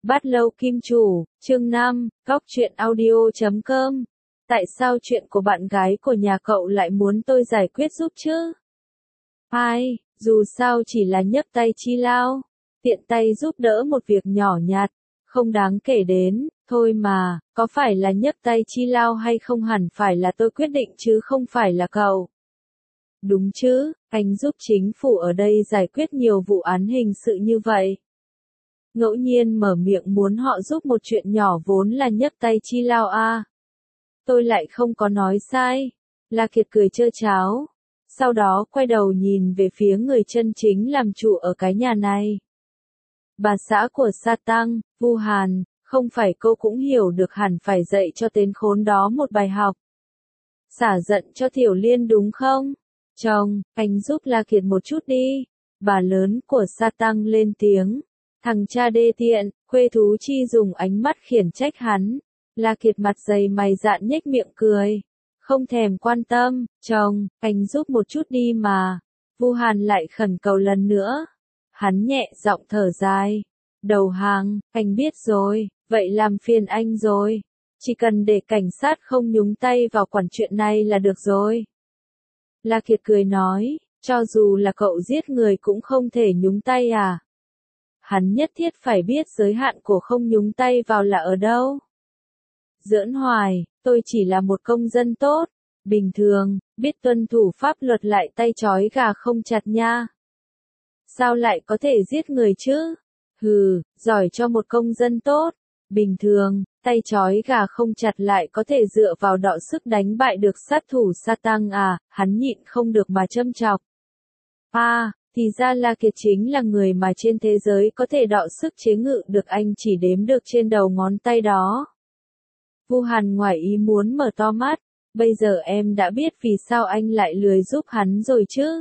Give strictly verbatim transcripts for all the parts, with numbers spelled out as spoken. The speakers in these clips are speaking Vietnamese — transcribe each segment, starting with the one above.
Bát Lâu Kim Chủ, chương năm, góc truyện audio chấm com. Tại sao chuyện của bạn gái của nhà cậu lại muốn tôi giải quyết giúp chứ? Ai, dù sao chỉ là nhấc tay chi lao, tiện tay giúp đỡ một việc nhỏ nhặt, không đáng kể đến, thôi mà, có phải là nhấc tay chi lao hay không hẳn phải là tôi quyết định chứ không phải là cậu. Đúng chứ, anh giúp chính phủ ở đây giải quyết nhiều vụ án hình sự như vậy. Ngẫu nhiên mở miệng muốn họ giúp một chuyện nhỏ vốn là nhấc tay chi lao à. Tôi lại không có nói sai. La Kiệt cười trơ tráo. Sau đó quay đầu nhìn về phía người chân chính làm chủ ở cái nhà này. Bà xã của Sa Tăng, Vu Hàn, không phải cô cũng hiểu được hẳn phải dạy cho tên khốn đó một bài học. Xả giận cho Tiểu Liên đúng không? Chồng, anh giúp La Kiệt một chút đi. Bà lớn của Sa Tăng lên tiếng. Thằng cha đê tiện, Khuê Thú Chi dùng ánh mắt khiển trách hắn. La Kiệt mặt dày mày dạn nhếch miệng cười. Không thèm quan tâm, chồng, anh giúp một chút đi mà. Vu Hàn lại khẩn cầu lần nữa. Hắn nhẹ giọng thở dài. Đầu hàng, anh biết rồi, vậy làm phiền anh rồi. Chỉ cần để cảnh sát không nhúng tay vào quản chuyện này là được rồi. La Kiệt cười nói, cho dù là cậu giết người cũng không thể nhúng tay à. Hắn nhất thiết phải biết giới hạn của không nhúng tay vào là ở đâu. Giỡn hoài, tôi chỉ là một công dân tốt, bình thường, biết tuân thủ pháp luật lại tay trói gà không chặt nha. Sao lại có thể giết người chứ? Hừ, giỏi cho một công dân tốt, bình thường, tay trói gà không chặt lại có thể dựa vào đọ sức đánh bại được sát thủ Sa Tăng à, hắn nhịn không được mà châm chọc. À, thì ra La Kiệt chính là người mà trên thế giới có thể đọ sức chế ngự được anh chỉ đếm được trên đầu ngón tay đó. Vu Hàn ngoài ý muốn mở to mắt, bây giờ em đã biết vì sao anh lại lười giúp hắn rồi chứ.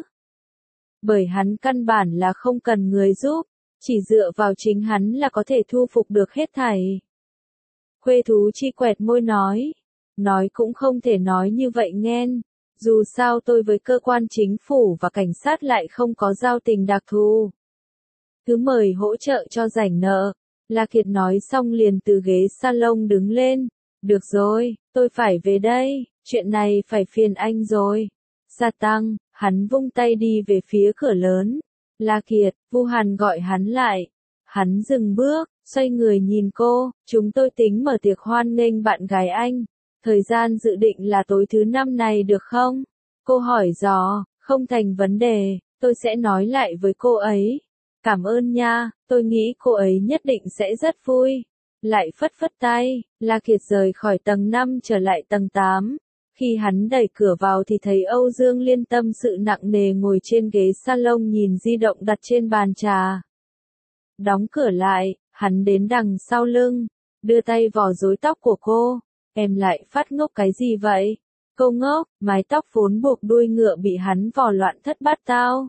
Bởi hắn căn bản là không cần người giúp, chỉ dựa vào chính hắn là có thể thu phục được hết thảy. Khuê Thú Chi quẹt môi nói, nói cũng không thể nói như vậy nghen. Dù sao tôi với cơ quan chính phủ và cảnh sát lại không có giao tình đặc thù. Cứ mời hỗ trợ cho rảnh nợ. La Kiệt nói xong liền từ ghế salon đứng lên. Được rồi, tôi phải về đây, chuyện này phải phiền anh rồi. Sa Tăng, hắn vung tay đi về phía cửa lớn. La Kiệt, Vu Hàn gọi hắn lại. Hắn dừng bước, xoay người nhìn cô, chúng tôi tính mở tiệc hoan nghênh bạn gái anh. Thời gian dự định là tối thứ năm này được không? Cô hỏi dò, không thành vấn đề, tôi sẽ nói lại với cô ấy. Cảm ơn nha, tôi nghĩ cô ấy nhất định sẽ rất vui. Lại phất phất tay, La Kiệt rời khỏi tầng năm trở lại tầng tám. Khi hắn đẩy cửa vào thì thấy Âu Dương Liên tâm sự nặng nề ngồi trên ghế salon nhìn di động đặt trên bàn trà. Đóng cửa lại, hắn đến đằng sau lưng, đưa tay vò rối tóc của cô. Em lại phát ngốc cái gì vậy? Cô ngốc, mái tóc vốn buộc đuôi ngựa bị hắn vò loạn thất bát tao.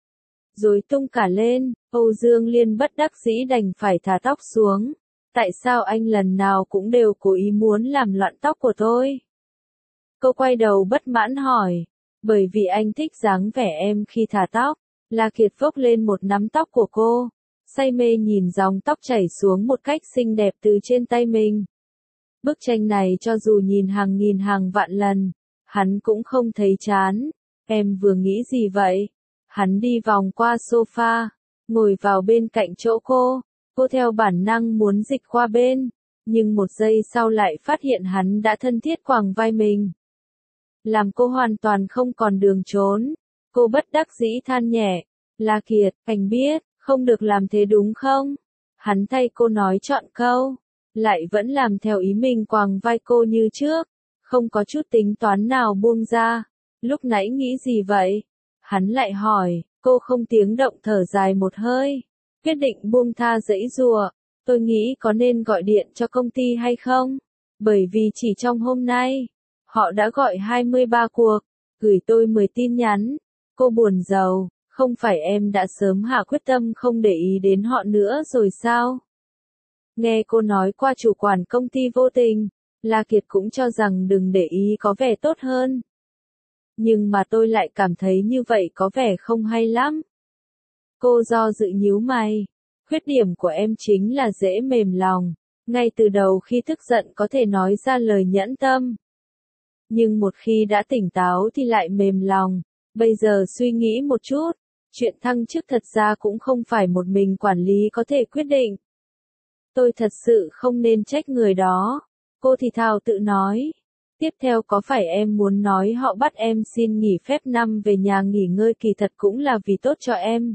Rối tung cả lên, Âu Dương Liên bất đắc dĩ đành phải thả tóc xuống. Tại sao anh lần nào cũng đều cố ý muốn làm loạn tóc của tôi? Cô quay đầu bất mãn hỏi. Bởi vì anh thích dáng vẻ em khi thả tóc. La Kiệt vốc lên một nắm tóc của cô. Say mê nhìn dòng tóc chảy xuống một cách xinh đẹp từ trên tay mình. Bức tranh này cho dù nhìn hàng nghìn hàng vạn lần, hắn cũng không thấy chán. Em vừa nghĩ gì vậy? Hắn đi vòng qua sofa, ngồi vào bên cạnh chỗ cô. Cô theo bản năng muốn dịch qua bên, nhưng một giây sau lại phát hiện hắn đã thân thiết quàng vai mình. Làm cô hoàn toàn không còn đường trốn. Cô bất đắc dĩ than nhẹ. La Kiệt, anh biết, không được làm thế đúng không? Hắn thay cô nói chọn câu. Lại vẫn làm theo ý mình quàng vai cô như trước, không có chút tính toán nào buông ra. Lúc nãy nghĩ gì vậy? Hắn lại hỏi, cô không tiếng động thở dài một hơi, quyết định buông tha giãy giụa. Tôi nghĩ có nên gọi điện cho công ty hay không? Bởi vì chỉ trong hôm nay, họ đã gọi hai mươi ba cuộc, gửi tôi mười tin nhắn. Cô buồn rầu, không phải em đã sớm hạ quyết tâm không để ý đến họ nữa rồi sao? Nghe cô nói qua chủ quản công ty vô tình, La Kiệt cũng cho rằng đừng để ý có vẻ tốt hơn. Nhưng mà tôi lại cảm thấy như vậy có vẻ không hay lắm. Cô do dự nhíu mày. Khuyết điểm của em chính là dễ mềm lòng, ngay từ đầu khi tức giận có thể nói ra lời nhẫn tâm. Nhưng một khi đã tỉnh táo thì lại mềm lòng. Bây giờ suy nghĩ một chút, chuyện thăng chức thật ra cũng không phải một mình quản lý có thể quyết định. Tôi thật sự không nên trách người đó, cô thì thào tự nói. Tiếp theo có phải em muốn nói họ bắt em xin nghỉ phép năm về nhà nghỉ ngơi kỳ thật cũng là vì tốt cho em?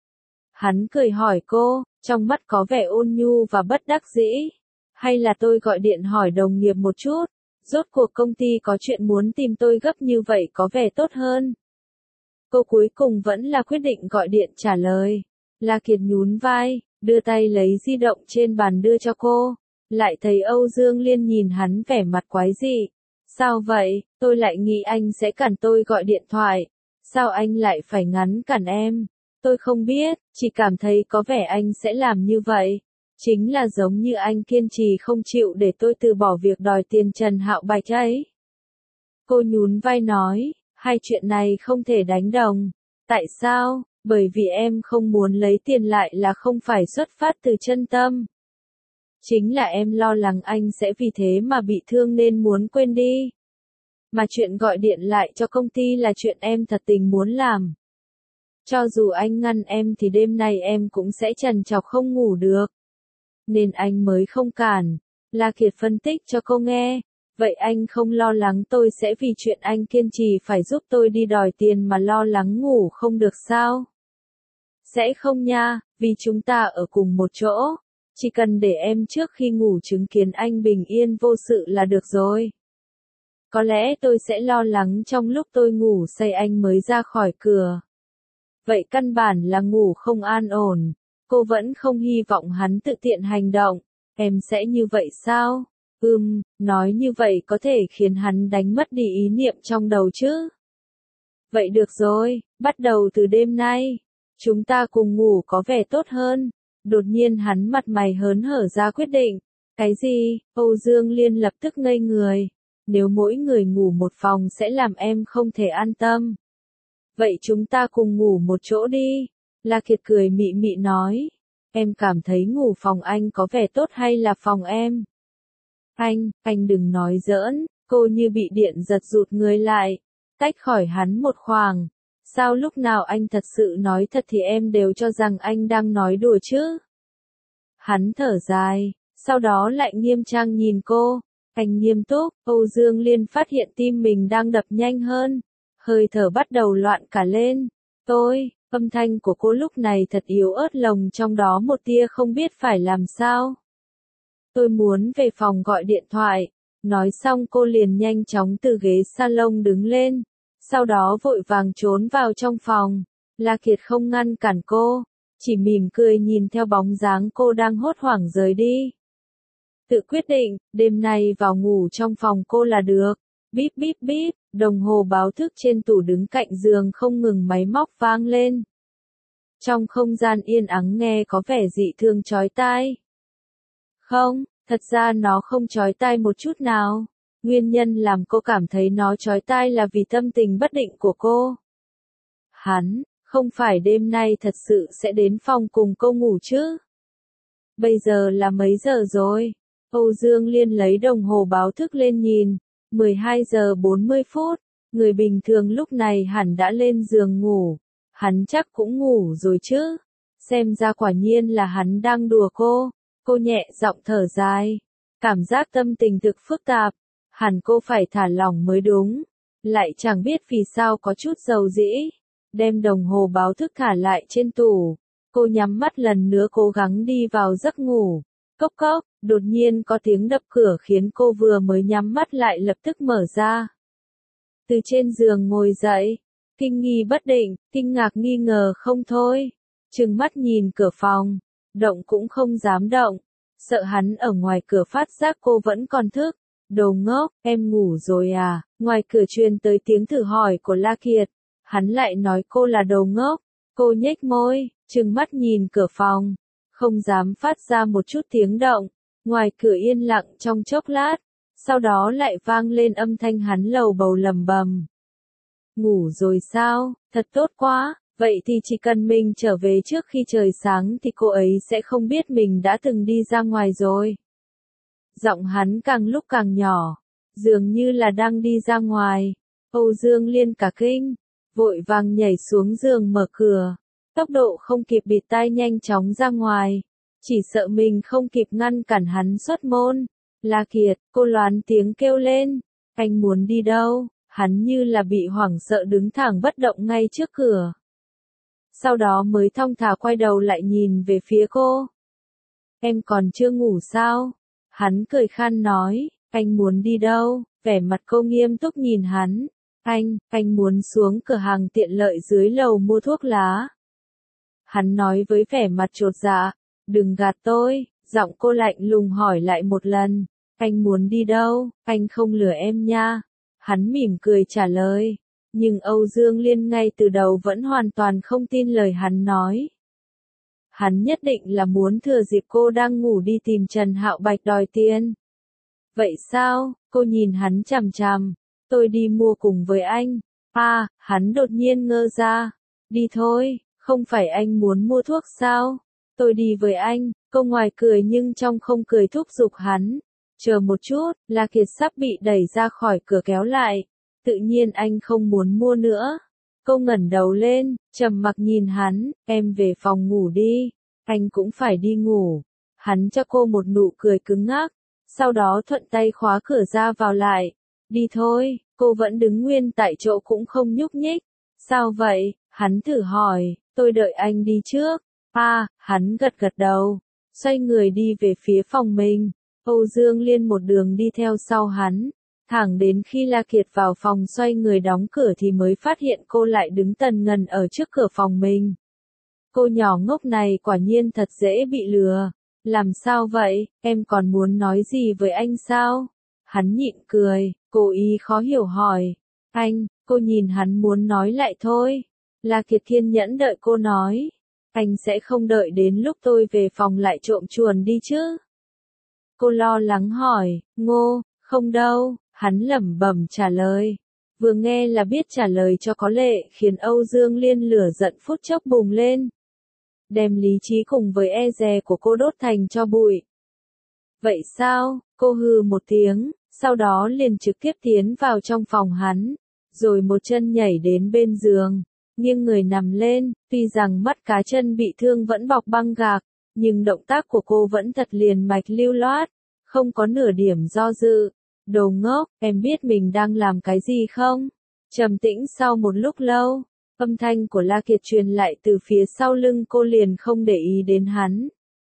Hắn cười hỏi cô, trong mắt có vẻ ôn nhu và bất đắc dĩ. Hay là tôi gọi điện hỏi đồng nghiệp một chút, rốt cuộc công ty có chuyện muốn tìm tôi gấp như vậy có vẻ tốt hơn. Cô cuối cùng vẫn là quyết định gọi điện trả lời. La Kiệt nhún vai, đưa tay lấy di động trên bàn đưa cho cô. Lại thấy Âu Dương Liên nhìn hắn vẻ mặt quái dị. Sao vậy, tôi lại nghĩ anh sẽ cản tôi gọi điện thoại. Sao anh lại phải ngăn cản em? Tôi không biết, chỉ cảm thấy có vẻ anh sẽ làm như vậy. Chính là giống như anh kiên trì không chịu để tôi từ bỏ việc đòi tiền Trần Hạo Bạch ấy. Cô nhún vai nói, hai chuyện này không thể đánh đồng. Tại sao? Bởi vì em không muốn lấy tiền lại là không phải xuất phát từ chân tâm. Chính là em lo lắng anh sẽ vì thế mà bị thương nên muốn quên đi. Mà chuyện gọi điện lại cho công ty là chuyện em thật tình muốn làm. Cho dù anh ngăn em thì đêm nay em cũng sẽ trằn trọc không ngủ được. Nên anh mới không cản. La Kiệt phân tích cho cô nghe. Vậy anh không lo lắng tôi sẽ vì chuyện anh kiên trì phải giúp tôi đi đòi tiền mà lo lắng ngủ không được sao? Sẽ không nha, vì chúng ta ở cùng một chỗ. Chỉ cần để em trước khi ngủ chứng kiến anh bình yên vô sự là được rồi. Có lẽ tôi sẽ lo lắng trong lúc tôi ngủ say anh mới ra khỏi cửa. Vậy căn bản là ngủ không an ổn. Cô vẫn không hy vọng hắn tự tiện hành động. Em sẽ như vậy sao? Ừm, nói như vậy có thể khiến hắn đánh mất đi ý niệm trong đầu chứ. Vậy được rồi, bắt đầu từ đêm nay. Chúng ta cùng ngủ có vẻ tốt hơn. Đột nhiên hắn mặt mày hớn hở ra quyết định. Cái gì? Âu Dương Liên lập tức ngây người. Nếu mỗi người ngủ một phòng sẽ làm em không thể an tâm. Vậy chúng ta cùng ngủ một chỗ đi. La Kiệt cười mị mị nói. Em cảm thấy ngủ phòng anh có vẻ tốt hay là phòng em? Anh, anh đừng nói giỡn. Cô như bị điện giật rụt người lại. Tách khỏi hắn một khoảng. Sao lúc nào anh thật sự nói thật thì em đều cho rằng anh đang nói đùa chứ? Hắn thở dài, sau đó lại nghiêm trang nhìn cô. Anh nghiêm túc, Âu Dương Liên phát hiện tim mình đang đập nhanh hơn. Hơi thở bắt đầu loạn cả lên. Tôi, âm thanh của cô lúc này thật yếu ớt lồng trong đó một tia không biết phải làm sao. Tôi muốn về phòng gọi điện thoại. Nói xong cô liền nhanh chóng từ ghế salon đứng lên. Sau đó vội vàng trốn vào trong phòng. La Kiệt không ngăn cản cô, chỉ mỉm cười nhìn theo bóng dáng cô đang hốt hoảng rời đi. Tự quyết định, đêm nay vào ngủ trong phòng cô là được. Bíp bíp bíp, đồng hồ báo thức trên tủ đứng cạnh giường không ngừng máy móc vang lên. Trong không gian yên ắng nghe có vẻ dị thường chói tai. Không, thật ra nó không chói tai một chút nào. Nguyên nhân làm cô cảm thấy nó chói tai là vì tâm tình bất định của cô. Hắn, không phải đêm nay thật sự sẽ đến phòng cùng cô ngủ chứ? Bây giờ là mấy giờ rồi? Âu Dương Liên lấy đồng hồ báo thức lên nhìn. mười hai giờ bốn mươi phút. Người bình thường lúc này hẳn đã lên giường ngủ. Hắn chắc cũng ngủ rồi chứ? Xem ra quả nhiên là hắn đang đùa cô. Cô nhẹ giọng thở dài. Cảm giác tâm tình thực phức tạp. Hẳn cô phải thả lỏng mới đúng. Lại chẳng biết vì sao có chút dầu dĩ. Đem đồng hồ báo thức thả lại trên tủ. Cô nhắm mắt lần nữa cố gắng đi vào giấc ngủ. Cốc cốc, đột nhiên có tiếng đập cửa khiến cô vừa mới nhắm mắt lại lập tức mở ra. Từ trên giường ngồi dậy. Kinh nghi bất định, kinh ngạc nghi ngờ không thôi. Trừng mắt nhìn cửa phòng. Động cũng không dám động. Sợ hắn ở ngoài cửa phát giác cô vẫn còn thức. Đồ ngốc, em ngủ rồi à? Ngoài cửa truyền tới tiếng thử hỏi của La Kiệt. Hắn lại nói cô là đồ ngốc. Cô nhếch môi, trừng mắt nhìn cửa phòng. Không dám phát ra một chút tiếng động. Ngoài cửa yên lặng trong chốc lát. Sau đó lại vang lên âm thanh hắn lầu bầu lầm bầm. Ngủ rồi sao? Thật tốt quá. Vậy thì chỉ cần mình trở về trước khi trời sáng thì cô ấy sẽ không biết mình đã từng đi ra ngoài rồi. Giọng hắn càng lúc càng nhỏ, dường như là đang đi ra ngoài. Âu Dương Liên cả kinh, vội vàng nhảy xuống giường mở cửa, tốc độ không kịp bịt tai nhanh chóng ra ngoài, chỉ sợ mình không kịp ngăn cản hắn xuất môn. La Kiệt, cô loán tiếng kêu lên, anh muốn đi đâu? Hắn như là bị hoảng sợ đứng thẳng bất động ngay trước cửa. Sau đó mới thong thả quay đầu lại nhìn về phía cô. Em còn chưa ngủ sao? Hắn cười khan nói, anh muốn đi đâu? Vẻ mặt cô nghiêm túc nhìn hắn. Anh, anh muốn xuống cửa hàng tiện lợi dưới lầu mua thuốc lá. Hắn nói với vẻ mặt chột dạ, đừng gạt tôi, giọng cô lạnh lùng hỏi lại một lần. Anh muốn đi đâu? Anh không lừa em nha. Hắn mỉm cười trả lời. Nhưng Âu Dương Liên ngay từ đầu vẫn hoàn toàn không tin lời hắn nói. Hắn nhất định là muốn thừa dịp cô đang ngủ đi tìm Trần Hạo Bạch đòi tiền. Vậy sao? Cô nhìn hắn chằm chằm. Tôi đi mua cùng với anh. À, hắn đột nhiên ngơ ra. Đi thôi, không phải anh muốn mua thuốc sao? Tôi đi với anh. Cô ngoài cười nhưng trong không cười thúc giục hắn. Chờ một chút, La Kiệt sắp bị đẩy ra khỏi cửa kéo lại. Tự nhiên anh không muốn mua nữa. Cô ngẩng đầu lên, trầm mặc nhìn hắn, em về phòng ngủ đi, anh cũng phải đi ngủ. Hắn cho cô một nụ cười cứng ngắc, sau đó thuận tay khóa cửa ra vào lại. Đi thôi, cô vẫn đứng nguyên tại chỗ cũng không nhúc nhích. Sao vậy? Hắn thử hỏi, tôi đợi anh đi trước. À, hắn gật gật đầu, xoay người đi về phía phòng mình. Âu Dương Liên một đường đi theo sau hắn. Thẳng đến khi La Kiệt vào phòng xoay người đóng cửa thì mới phát hiện cô lại đứng tần ngần ở trước cửa phòng mình. Cô nhỏ ngốc này quả nhiên thật dễ bị lừa. Làm sao vậy, em còn muốn nói gì với anh sao? Hắn nhịn cười, cố ý khó hiểu hỏi. Anh, cô nhìn hắn muốn nói lại thôi. La Kiệt kiên nhẫn đợi cô nói. Anh sẽ không đợi đến lúc tôi về phòng lại trộm chuồn đi chứ? Cô lo lắng hỏi, Ngô, không đâu. Hắn lẩm bẩm trả lời. Vừa nghe là biết trả lời cho có lệ khiến Âu Dương Liên lửa giận phút chốc bùng lên. Đem lý trí cùng với e dè của cô đốt thành tro bụi. Vậy sao? Cô hừ một tiếng, sau đó liền trực tiếp tiến vào trong phòng hắn, rồi một chân nhảy đến bên giường, nghiêng người nằm lên, tuy rằng mắt cá chân bị thương vẫn bọc băng gạc, nhưng động tác của cô vẫn thật liền mạch lưu loát, không có nửa điểm do dự. Đồ ngốc, em biết mình đang làm cái gì không? Trầm tĩnh sau một lúc lâu, âm thanh của La Kiệt truyền lại từ phía sau lưng cô liền không để ý đến hắn.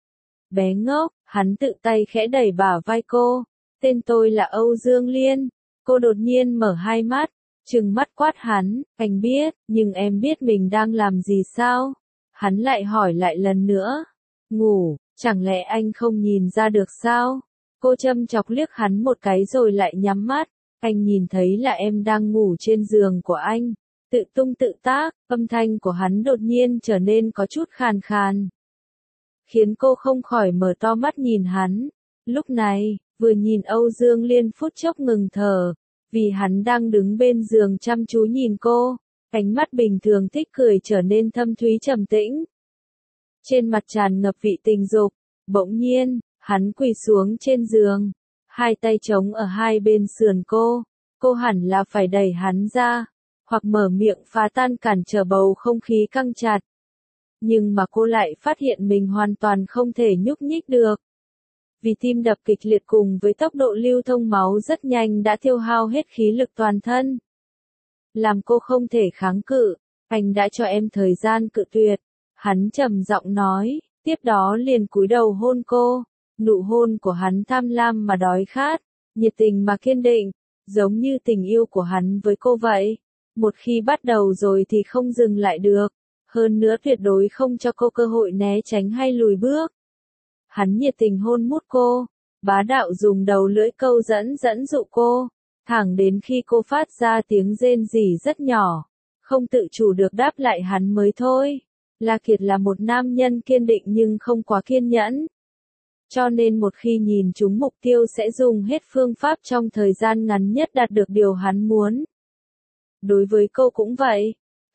Bé ngốc, hắn tự tay khẽ đẩy bả vai cô. Tên tôi là Âu Dương Liên. Cô đột nhiên mở hai mắt, trừng mắt quát hắn, anh biết, nhưng em biết mình đang làm gì sao? Hắn lại hỏi lại lần nữa. Ngủ, chẳng lẽ anh không nhìn ra được sao? Cô châm chọc liếc hắn một cái rồi lại nhắm mắt. Anh nhìn thấy là em đang ngủ trên giường của anh. Tự tung tự tác, âm thanh của hắn đột nhiên trở nên có chút khàn khàn. Khiến cô không khỏi mở to mắt nhìn hắn. Lúc này, vừa nhìn Âu Dương Liên phút chốc ngừng thở. Vì hắn đang đứng bên giường chăm chú nhìn cô. Ánh mắt bình thường thích cười trở nên thâm thúy trầm tĩnh. Trên mặt tràn ngập vị tình dục. Bỗng nhiên, hắn quỳ xuống trên giường, hai tay trống ở hai bên sườn cô, cô hẳn là phải đẩy hắn ra, hoặc mở miệng phá tan cản trở bầu không khí căng chặt. Nhưng mà cô lại phát hiện mình hoàn toàn không thể nhúc nhích được. Vì tim đập kịch liệt cùng với tốc độ lưu thông máu rất nhanh đã tiêu hao hết khí lực toàn thân. Làm cô không thể kháng cự, anh đã cho em thời gian cự tuyệt. Hắn trầm giọng nói, tiếp đó liền cúi đầu hôn cô. Nụ hôn của hắn tham lam mà đói khát, nhiệt tình mà kiên định, giống như tình yêu của hắn với cô vậy. Một khi bắt đầu rồi thì không dừng lại được, hơn nữa tuyệt đối không cho cô cơ hội né tránh hay lùi bước. Hắn nhiệt tình hôn mút cô, bá đạo dùng đầu lưỡi câu dẫn dẫn dụ cô, thẳng đến khi cô phát ra tiếng rên rỉ rất nhỏ, không tự chủ được đáp lại hắn mới thôi. La Kiệt là một nam nhân kiên định nhưng không quá kiên nhẫn. Cho nên một khi nhìn trúng mục tiêu sẽ dùng hết phương pháp trong thời gian ngắn nhất đạt được điều hắn muốn. Đối với cô cũng vậy.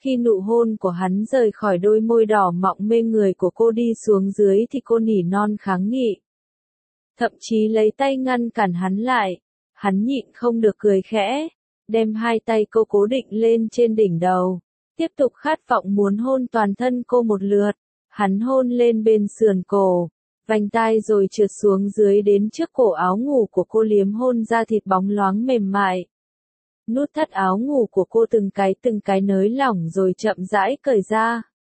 Khi nụ hôn của hắn rời khỏi đôi môi đỏ mọng mê người của cô đi xuống dưới thì cô nỉ non kháng nghị. Thậm chí lấy tay ngăn cản hắn lại. Hắn nhịn không được cười khẽ, đem hai tay cô cố định lên trên đỉnh đầu, tiếp tục khát vọng muốn hôn toàn thân cô một lượt. Hắn hôn lên bên sườn cổ, vành tai rồi trượt xuống dưới đến trước cổ áo ngủ của cô, liếm hôn da thịt bóng loáng mềm mại. Nút thắt áo ngủ của cô từng cái từng cái nới lỏng rồi chậm rãi cởi ra.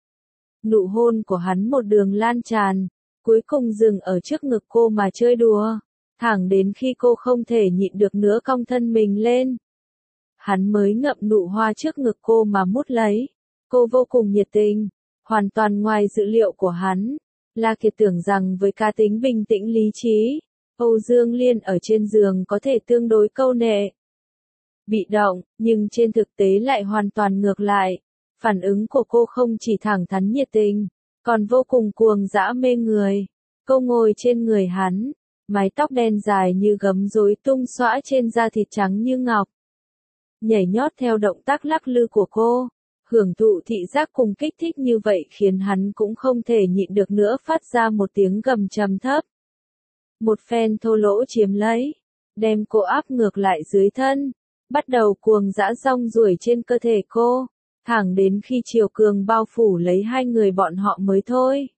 Nụ hôn của hắn một đường lan tràn, cuối cùng dừng ở trước ngực cô mà chơi đùa, thẳng đến khi cô không thể nhịn được nữa cong thân mình lên. Hắn mới ngậm nụ hoa trước ngực cô mà mút lấy. Cô vô cùng nhiệt tình, hoàn toàn ngoài dự liệu của hắn. La Kiệt tưởng rằng với cá tính bình tĩnh lý trí, Âu Dương Liên ở trên giường có thể tương đối câu nệ, bị động, nhưng trên thực tế lại hoàn toàn ngược lại. Phản ứng của cô không chỉ thẳng thắn nhiệt tình, còn vô cùng cuồng dã mê người. Cô ngồi trên người hắn, mái tóc đen dài như gấm rối tung xõa trên da thịt trắng như ngọc. Nhảy nhót theo động tác lắc lư của cô, hưởng thụ thị giác cùng kích thích như vậy khiến hắn cũng không thể nhịn được nữa phát ra một tiếng gầm trầm thấp. Một phen thô lỗ chiếm lấy, đem cô áp ngược lại dưới thân, bắt đầu cuồng dã rong ruổi trên cơ thể cô, thẳng đến khi chiều cường bao phủ lấy hai người bọn họ mới thôi.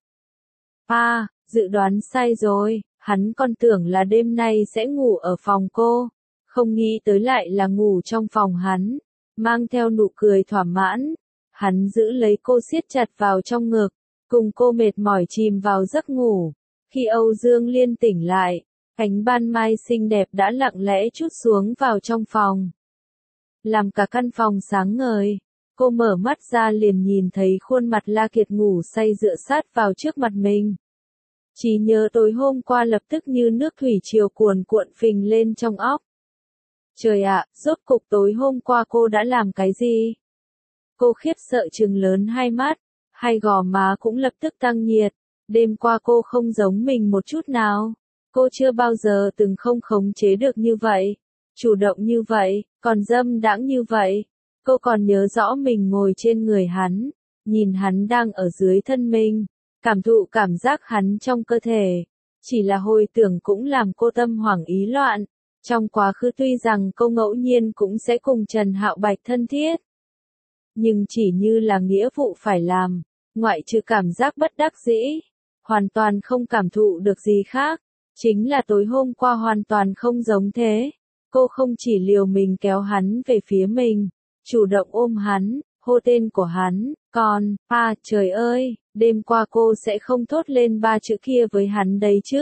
À, dự đoán sai rồi, hắn còn tưởng là đêm nay sẽ ngủ ở phòng cô, không nghĩ tới lại là ngủ trong phòng hắn, mang theo nụ cười thỏa mãn. Hắn giữ lấy cô siết chặt vào trong ngực, cùng cô mệt mỏi chìm vào giấc ngủ. Khi Âu Dương Liên tỉnh lại, ánh ban mai xinh đẹp đã lặng lẽ trút xuống vào trong phòng, làm cả căn phòng sáng ngời. Cô mở mắt ra liền nhìn thấy khuôn mặt La Kiệt ngủ say dựa sát vào trước mặt mình. Chỉ nhớ tối hôm qua lập tức như nước thủy triều cuồn cuộn phình lên trong óc. Trời ạ, rốt cục tối hôm qua cô đã làm cái gì? Cô khiếp sợ trừng lớn hai mắt, hai gò má cũng lập tức tăng nhiệt. Đêm qua cô không giống mình một chút nào. Cô chưa bao giờ từng không khống chế được như vậy, chủ động như vậy, còn dâm đãng như vậy. Cô còn nhớ rõ mình ngồi trên người hắn, nhìn hắn đang ở dưới thân mình, cảm thụ cảm giác hắn trong cơ thể. Chỉ là hồi tưởng cũng làm cô tâm hoảng ý loạn. Trong quá khứ tuy rằng cô ngẫu nhiên cũng sẽ cùng Trần Hạo Bạch thân thiết, nhưng chỉ như là nghĩa vụ phải làm, ngoại trừ cảm giác bất đắc dĩ, hoàn toàn không cảm thụ được gì khác. Chính là tối hôm qua hoàn toàn không giống thế. Cô không chỉ liều mình kéo hắn về phía mình, chủ động ôm hắn, hô tên của hắn, còn, à, trời ơi, đêm qua cô sẽ không thốt lên ba chữ kia với hắn đấy chứ.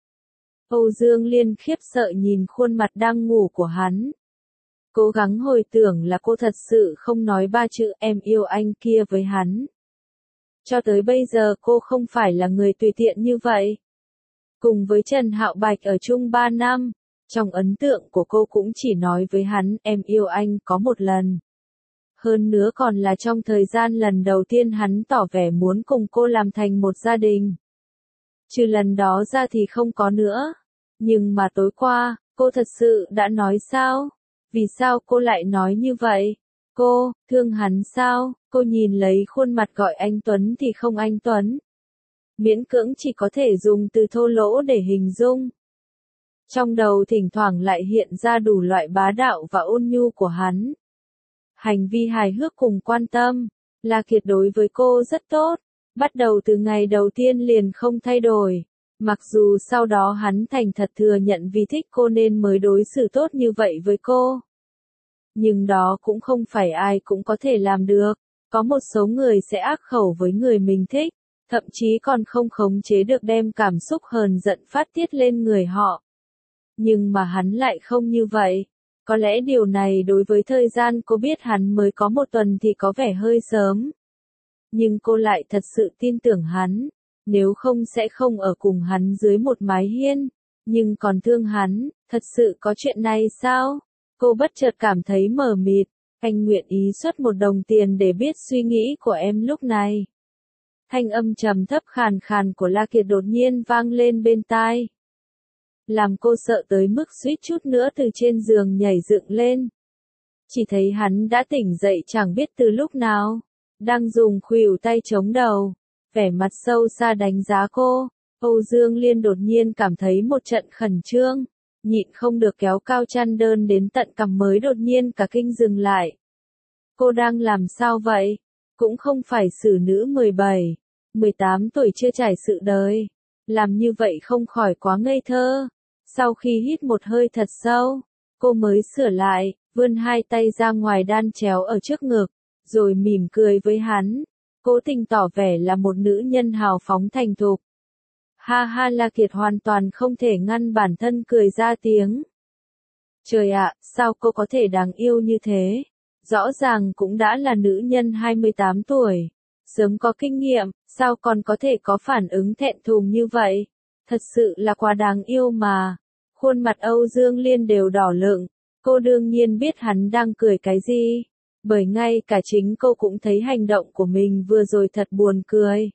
Âu Dương Liên khiếp sợ nhìn khuôn mặt đang ngủ của hắn. Cố gắng hồi tưởng là cô thật sự không nói ba chữ em yêu anh kia với hắn. Cho tới bây giờ cô không phải là người tùy tiện như vậy. Cùng với Trần Hạo Bạch ở chung ba năm, trong ấn tượng của cô cũng chỉ nói với hắn em yêu anh có một lần. Hơn nữa còn là trong thời gian lần đầu tiên hắn tỏ vẻ muốn cùng cô làm thành một gia đình. Trừ lần đó ra thì không có nữa. Nhưng mà tối qua, cô thật sự đã nói sao? Vì sao cô lại nói như vậy? Cô, thương hắn sao? Cô nhìn lấy khuôn mặt gọi anh Tuấn thì không anh Tuấn. Miễn cưỡng chỉ có thể dùng từ thô lỗ để hình dung. Trong đầu thỉnh thoảng lại hiện ra đủ loại bá đạo và ôn nhu của hắn. Hành vi hài hước cùng quan tâm, La Kiệt đối với cô rất tốt, bắt đầu từ ngày đầu tiên liền không thay đổi. Mặc dù sau đó hắn thành thật thừa nhận vì thích cô nên mới đối xử tốt như vậy với cô. Nhưng đó cũng không phải ai cũng có thể làm được. Có một số người sẽ ác khẩu với người mình thích, thậm chí còn không khống chế được đem cảm xúc hờn giận phát tiết lên người họ. Nhưng mà hắn lại không như vậy. Có lẽ điều này đối với thời gian cô biết hắn mới có một tuần thì có vẻ hơi sớm. Nhưng cô lại thật sự tin tưởng hắn. Nếu không sẽ không ở cùng hắn dưới một mái hiên. Nhưng còn thương hắn, thật sự có chuyện này sao? Cô bất chợt cảm thấy mờ mịt. Anh nguyện ý xuất một đồng tiền để biết suy nghĩ của em lúc này. Thanh âm trầm thấp khàn khàn của La Kiệt đột nhiên vang lên bên tai. Làm cô sợ tới mức suýt chút nữa từ trên giường nhảy dựng lên. Chỉ thấy hắn đã tỉnh dậy chẳng biết từ lúc nào. đang dùng khuỷu tay chống đầu, vẻ mặt sâu xa đánh giá cô. Âu Dương Liên đột nhiên cảm thấy một trận khẩn trương, nhịn không được kéo cao chăn đơn đến tận cằm mới đột nhiên cả kinh dừng lại. Cô đang làm sao vậy? Cũng không phải xử nữ mười bảy, mười tám tuổi chưa trải sự đời. Làm như vậy không khỏi quá ngây thơ. Sau khi hít một hơi thật sâu, cô mới sửa lại, vươn hai tay ra ngoài đan chéo ở trước ngực, rồi mỉm cười với hắn. Cố tình tỏ vẻ là một nữ nhân hào phóng thành thục. Ha ha, La Kiệt hoàn toàn không thể ngăn bản thân cười ra tiếng. Trời ạ, sao cô có thể đáng yêu như thế? Rõ ràng cũng đã là nữ nhân hai mươi tám tuổi. Sớm có kinh nghiệm, sao còn có thể có phản ứng thẹn thùng như vậy? Thật sự là quá đáng yêu mà. Khuôn mặt Âu Dương Liên đều đỏ lựng. Cô đương nhiên biết hắn đang cười cái gì. Bởi ngay cả chính cô cũng thấy hành động của mình vừa rồi thật buồn cười.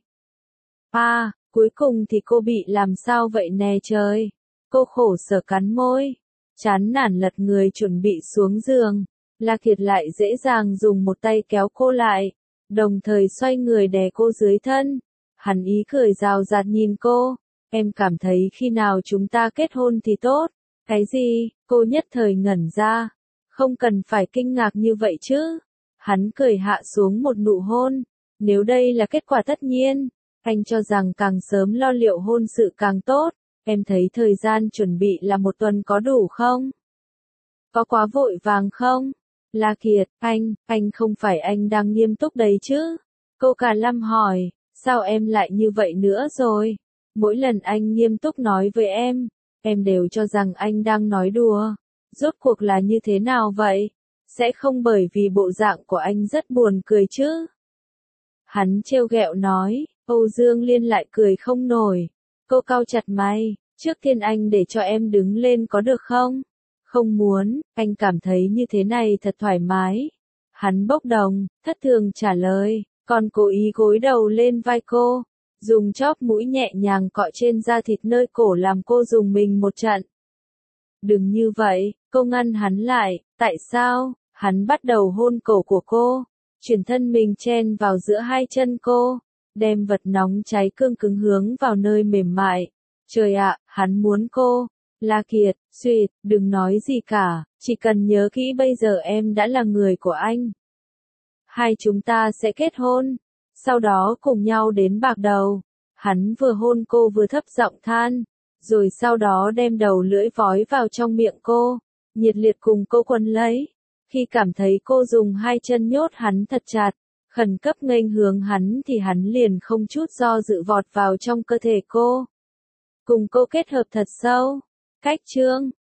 À, cuối cùng thì cô bị làm sao vậy nè trời? Cô khổ sở cắn môi, chán nản lật người chuẩn bị xuống giường. La Kiệt lại dễ dàng dùng một tay kéo cô lại, đồng thời xoay người đè cô dưới thân. Hắn ý cười rào rạt nhìn cô, em cảm thấy khi nào chúng ta kết hôn thì tốt. Cái gì? Cô nhất thời ngẩn ra. Không cần phải kinh ngạc như vậy chứ. Hắn cười hạ xuống một nụ hôn. Nếu đây là kết quả tất nhiên, anh cho rằng càng sớm lo liệu hôn sự càng tốt. Em thấy thời gian chuẩn bị là một tuần có đủ không? Có quá vội vàng không? La Kiệt, anh, anh không phải anh đang nghiêm túc đấy chứ? Cô Cả Lâm hỏi, sao em lại như vậy nữa rồi? Mỗi lần anh nghiêm túc nói với em, em đều cho rằng anh đang nói đùa. Rốt cuộc là như thế nào vậy? Sẽ không bởi vì bộ dạng của anh rất buồn cười chứ? Hắn trêu ghẹo nói, Âu Dương Liên lại cười không nổi. Cô cau chặt mày, trước tiên anh để cho em đứng lên có được không? Không muốn, anh cảm thấy như thế này thật thoải mái. Hắn bốc đồng, thất thường trả lời, còn cố ý gối đầu lên vai cô, dùng chóp mũi nhẹ nhàng cọ trên da thịt nơi cổ làm cô dùng mình một trận. Đừng như vậy, cô ngăn hắn lại, tại sao? Hắn bắt đầu hôn cổ của cô, chuyển thân mình chen vào giữa hai chân cô, đem vật nóng cháy cương cứng hướng vào nơi mềm mại. Trời ạ, hắn muốn cô. La Kiệt, suýt, đừng nói gì cả, chỉ cần nhớ kỹ bây giờ em đã là người của anh. Hai chúng ta sẽ kết hôn, sau đó cùng nhau đến bạc đầu. Hắn vừa hôn cô vừa thấp giọng than, rồi sau đó đem đầu lưỡi vói vào trong miệng cô, nhiệt liệt cùng cô quấn lấy. Khi cảm thấy cô dùng hai chân nhốt hắn thật chặt, khẩn cấp nghênh hướng hắn thì hắn liền không chút do dự vọt vào trong cơ thể cô. Cùng cô kết hợp thật sâu. Cách chương